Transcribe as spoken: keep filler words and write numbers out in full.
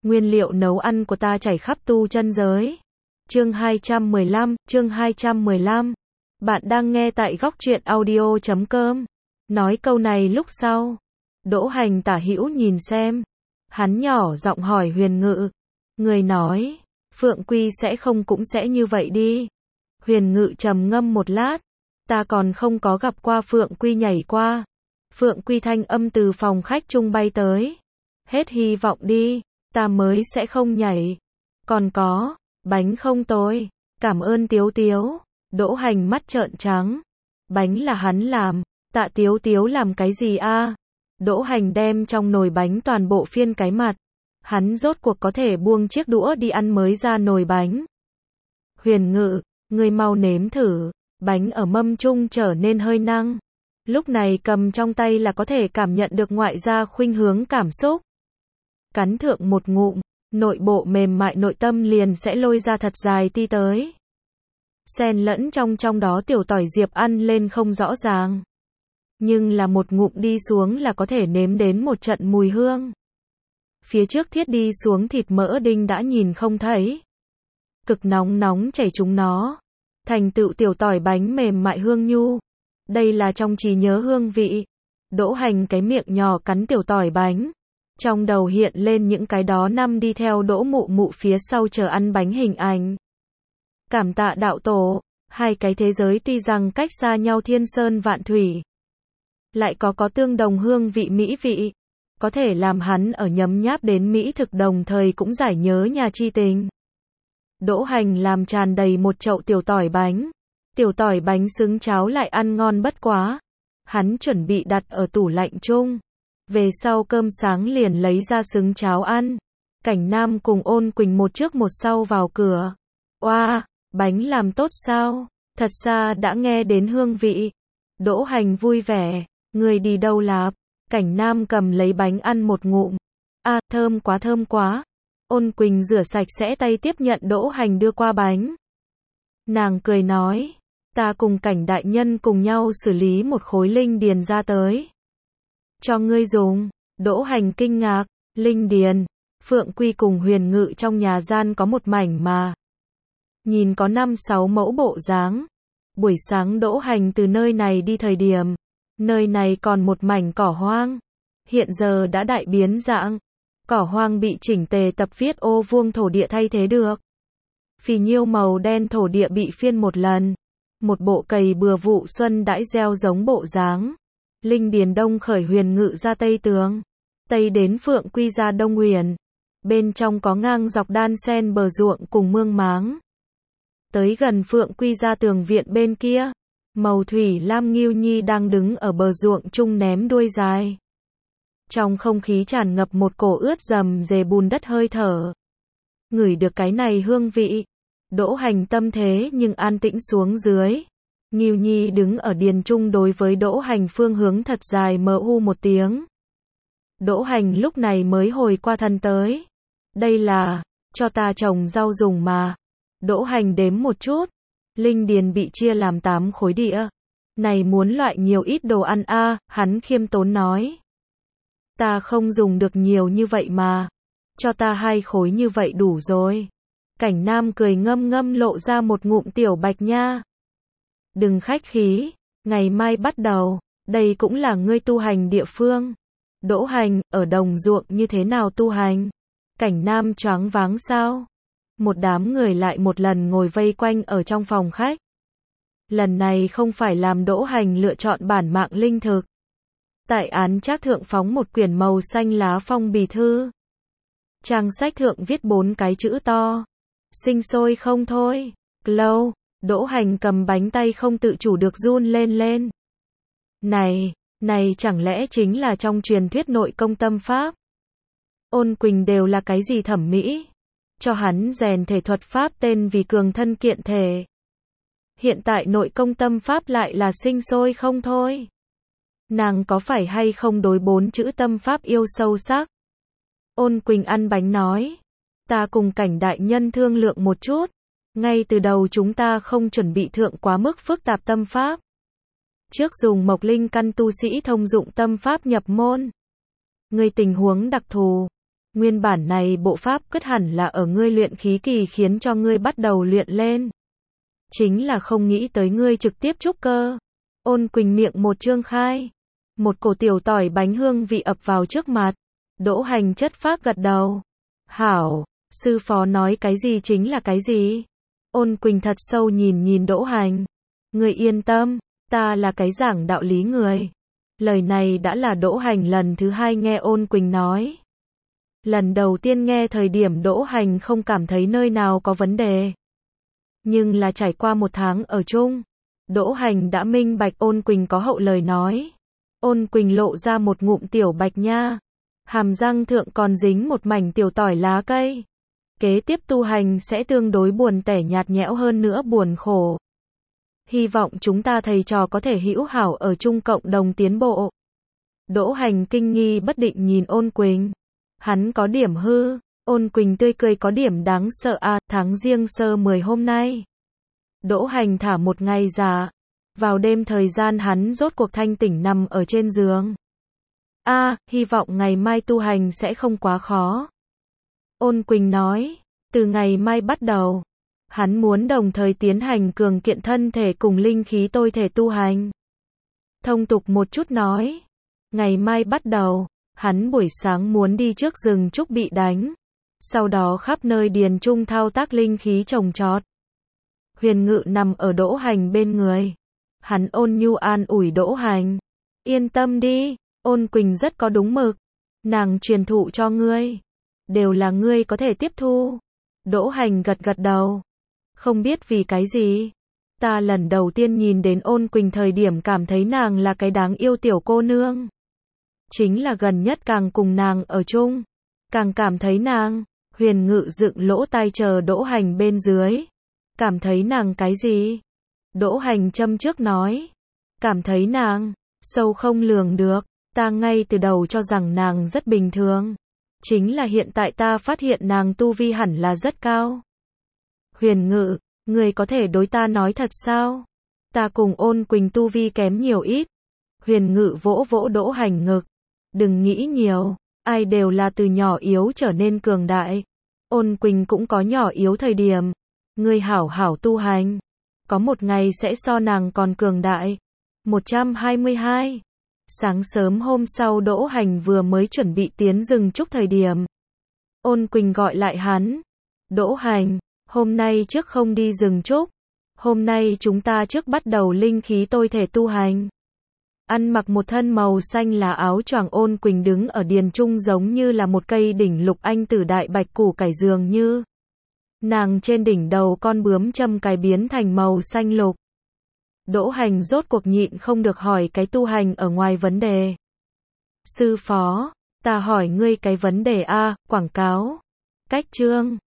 Nguyên liệu nấu ăn của ta chảy khắp tu chân giới. Chương hai trăm mười lăm, chương hai trăm mười lăm. Bạn đang nghe tại góc truyện audio chấm com. Nói câu này lúc sau, Đỗ Hành tả hữu nhìn xem. Hắn nhỏ giọng hỏi Huyền Ngự. Người nói, Phượng Quy sẽ không cũng sẽ như vậy đi. Huyền Ngự trầm ngâm một lát. Ta còn không có gặp qua Phượng Quy nhảy qua. Phượng Quy thanh âm từ phòng khách trung bay tới. Hết hy vọng đi, ta mới sẽ không nhảy. Còn có, bánh không tồi. Cảm ơn Tiếu Tiếu. Đỗ Hành mắt trợn trắng. Bánh là hắn làm, Tạ Tiếu Tiếu làm cái gì a? Đỗ Hành đem trong nồi bánh toàn bộ phiên cái mặt. Hắn rốt cuộc có thể buông chiếc đũa đi ăn mới ra nồi bánh. Huyền Ngự, ngươi mau nếm thử. Bánh ở mâm trung trở nên hơi năng. Lúc này cầm trong tay là có thể cảm nhận được ngoại gia khuynh hướng cảm xúc. Cắn thượng một ngụm, nội bộ mềm mại nội tâm liền sẽ lôi ra thật dài ti tới. Xen lẫn trong trong đó tiểu tỏi diệp ăn lên không rõ ràng. Nhưng là một ngụm đi xuống là có thể nếm đến một trận mùi hương. Phía trước thiết đi xuống thịt mỡ đinh đã nhìn không thấy. Cực nóng nóng chảy chúng nó. Thành tựu tiểu tỏi bánh mềm mại hương nhu. Đây là trong trí nhớ hương vị. Đỗ Hành cái miệng nhỏ cắn tiểu tỏi bánh. Trong đầu hiện lên những cái đó năm đi theo Đỗ Mụ Mụ phía sau chờ ăn bánh hình ảnh. Cảm tạ đạo tổ, hai cái thế giới tuy rằng cách xa nhau thiên sơn vạn thủy. Lại có có tương đồng hương vị mỹ vị. Có thể làm hắn ở nhấm nháp đến mỹ thực đồng thời cũng giải nhớ nhà chi tình. Đỗ Hành làm tràn đầy một chậu tiểu tỏi bánh. Tiểu tỏi bánh xứng cháo lại ăn ngon bất quá. Hắn chuẩn bị đặt ở tủ lạnh chung. Về sau cơm sáng liền lấy ra xứng cháo ăn. Cảnh Nam cùng Ôn Quỳnh một trước một sau vào cửa. Oa, bánh làm tốt sao? Thật xa đã nghe đến hương vị. Đỗ Hành vui vẻ. Người đi đâu lạp? Cảnh Nam cầm lấy bánh ăn một ngụm. A, thơm quá thơm quá. Ôn Quỳnh rửa sạch sẽ tay tiếp nhận Đỗ Hành đưa qua bánh. Nàng cười nói. Ta cùng Cảnh đại nhân cùng nhau xử lý một khối linh điền ra tới. Cho ngươi dùng. Đỗ Hành kinh ngạc. Linh điền. Phượng Quy cùng Huyền Ngự trong nhà gian có một mảnh mà. Nhìn có năm sáu mẫu bộ dáng. Buổi sáng Đỗ Hành từ nơi này đi thời điểm. Nơi này còn một mảnh cỏ hoang. Hiện giờ đã đại biến dạng. Cỏ hoang bị chỉnh tề tập viết ô vuông thổ địa thay thế được. Phì nhiêu màu đen thổ địa bị phiên một lần. Một bộ cày bừa vụ xuân đãi gieo giống bộ dáng. Linh điền đông khởi Huyền Ngự ra tây tường. Tây đến Phượng Quy ra đông huyền. Bên trong có ngang dọc đan sen bờ ruộng cùng mương máng. Tới gần Phượng Quy ra tường viện bên kia. Màu thủy lam Ngưu Nhi đang đứng ở bờ ruộng chung ném đuôi dài. Trong không khí tràn ngập một cổ ướt dầm dề bùn đất hơi thở. Ngửi được cái này hương vị. Đỗ Hành tâm thế nhưng an tĩnh xuống dưới. Ngưu Nhi đứng ở điền trung đối với Đỗ Hành phương hướng thật dài mờ u một tiếng. Đỗ Hành lúc này mới hồi qua thân tới. Đây là, cho ta trồng rau dùng mà. Đỗ Hành đếm một chút. Linh điền bị chia làm tám khối địa. Này muốn loại nhiều ít đồ ăn a, à, hắn khiêm tốn nói. Ta không dùng được nhiều như vậy mà. Cho ta hai khối như vậy đủ rồi. Cảnh Nam cười ngâm ngâm lộ ra một ngụm tiểu bạch nha. Đừng khách khí, ngày mai bắt đầu, đây cũng là ngươi tu hành địa phương. Đỗ Hành, ở đồng ruộng như thế nào tu hành? Cảnh Nam choáng váng sao? Một đám người lại một lần ngồi vây quanh ở trong phòng khách. Lần này không phải làm Đỗ Hành lựa chọn bản mạng linh thực. Tại án trác thượng phóng một quyển màu xanh lá phong bì thư. Trang sách thượng viết bốn cái chữ to. Sinh sôi không thôi. Glow. Đỗ Hành cầm bánh tay không tự chủ được run lên lên. Này, này chẳng lẽ chính là trong truyền thuyết nội công tâm pháp? Ôn Quỳnh đều là cái gì thẩm mỹ? Cho hắn rèn thể thuật pháp tên vì cường thân kiện thể. Hiện tại nội công tâm pháp lại là sinh sôi không thôi. Nàng có phải hay không đối bốn chữ tâm pháp yêu sâu sắc? Ôn Quỳnh ăn bánh nói. Ta cùng Cảnh đại nhân thương lượng một chút. Ngay từ đầu chúng ta không chuẩn bị thượng quá mức phức tạp tâm pháp. Trước dùng mộc linh căn tu sĩ thông dụng tâm pháp nhập môn. Người tình huống đặc thù. Nguyên bản này bộ pháp cất hẳn là ở ngươi luyện khí kỳ khiến cho ngươi bắt đầu luyện lên. Chính là không nghĩ tới ngươi trực tiếp trúc cơ. Ôn Quỳnh miệng một trương khai. Một cổ tiểu tỏi bánh hương vị ập vào trước mặt. Đỗ Hành chất phác gật đầu. Hảo, sư phó nói cái gì chính là cái gì. Ôn Quỳnh thật sâu nhìn nhìn Đỗ Hành. Ngươi yên tâm, ta là cái giảng đạo lý người. Lời này đã là Đỗ Hành lần thứ hai nghe Ôn Quỳnh nói. Lần đầu tiên nghe thời điểm Đỗ Hành không cảm thấy nơi nào có vấn đề. Nhưng là trải qua một tháng ở chung, Đỗ Hành đã minh bạch Ôn Quỳnh có hậu lời nói. Ôn Quỳnh lộ ra một ngụm tiểu bạch nha. Hàm răng thượng còn dính một mảnh tiểu tỏi lá cây. Kế tiếp tu hành sẽ tương đối buồn tẻ nhạt nhẽo hơn nữa buồn khổ. Hy vọng chúng ta thầy trò có thể hữu hảo ở chung cộng đồng tiến bộ. Đỗ Hành kinh nghi bất định nhìn Ôn Quỳnh. Hắn có điểm hư. Ôn Quỳnh tươi cười có điểm đáng sợ à, tháng Giêng sơ mười hôm nay. Đỗ Hành thả một ngày giả. Vào đêm thời gian hắn rốt cuộc thanh tỉnh nằm ở trên giường. A, à, hy vọng ngày mai tu hành sẽ không quá khó. Ôn Quỳnh nói, từ ngày mai bắt đầu, hắn muốn đồng thời tiến hành cường kiện thân thể cùng linh khí tôi thể tu hành. Thông tục một chút nói, ngày mai bắt đầu, hắn buổi sáng muốn đi trước rừng trúc bị đánh, sau đó khắp nơi điền trung thao tác linh khí trồng trọt. Huyền Ngự nằm ở Đỗ Hành bên người. Hắn ôn nhu an ủi Đỗ Hành. Yên tâm đi, Ôn Quỳnh rất có đúng mực. Nàng truyền thụ cho ngươi. Đều là ngươi có thể tiếp thu. Đỗ Hành gật gật đầu. Không biết vì cái gì. Ta lần đầu tiên nhìn đến Ôn Quỳnh thời điểm cảm thấy nàng là cái đáng yêu tiểu cô nương. Chính là gần nhất càng cùng nàng ở chung. Càng cảm thấy nàng. Huyền Ngự dựng lỗ tai chờ Đỗ Hành bên dưới. Cảm thấy nàng cái gì? Đỗ Hành châm trước nói. Cảm thấy nàng. Sâu không lường được. Ta ngay từ đầu cho rằng nàng rất bình thường. Chính là hiện tại ta phát hiện nàng tu vi hẳn là rất cao. Huyền Ngự, người có thể đối ta nói thật sao? Ta cùng Ôn Quỳnh tu vi kém nhiều ít. Huyền Ngự vỗ vỗ Đỗ Hành ngực. Đừng nghĩ nhiều. Ai đều là từ nhỏ yếu trở nên cường đại. Ôn Quỳnh cũng có nhỏ yếu thời điểm. Ngươi hảo hảo tu hành. Có một ngày sẽ so nàng còn cường đại. một trăm hai mươi hai. Sáng sớm hôm sau Đỗ Hành vừa mới chuẩn bị tiến rừng trúc thời điểm. Ôn Quỳnh gọi lại hắn. Đỗ Hành, hôm nay trước không đi rừng trúc. Hôm nay chúng ta trước bắt đầu linh khí tôi thể tu hành. Ăn mặc một thân màu xanh là áo choàng Ôn Quỳnh đứng ở điền trung giống như là một cây đỉnh lục anh tử đại bạch củ cải dường như. Nàng trên đỉnh đầu con bướm châm cài biến thành màu xanh lục. Đỗ Hành rốt cuộc nhịn không được hỏi cái tu hành ở ngoài vấn đề. Sư phó, ta hỏi ngươi cái vấn đề a, quảng cáo, cách chương.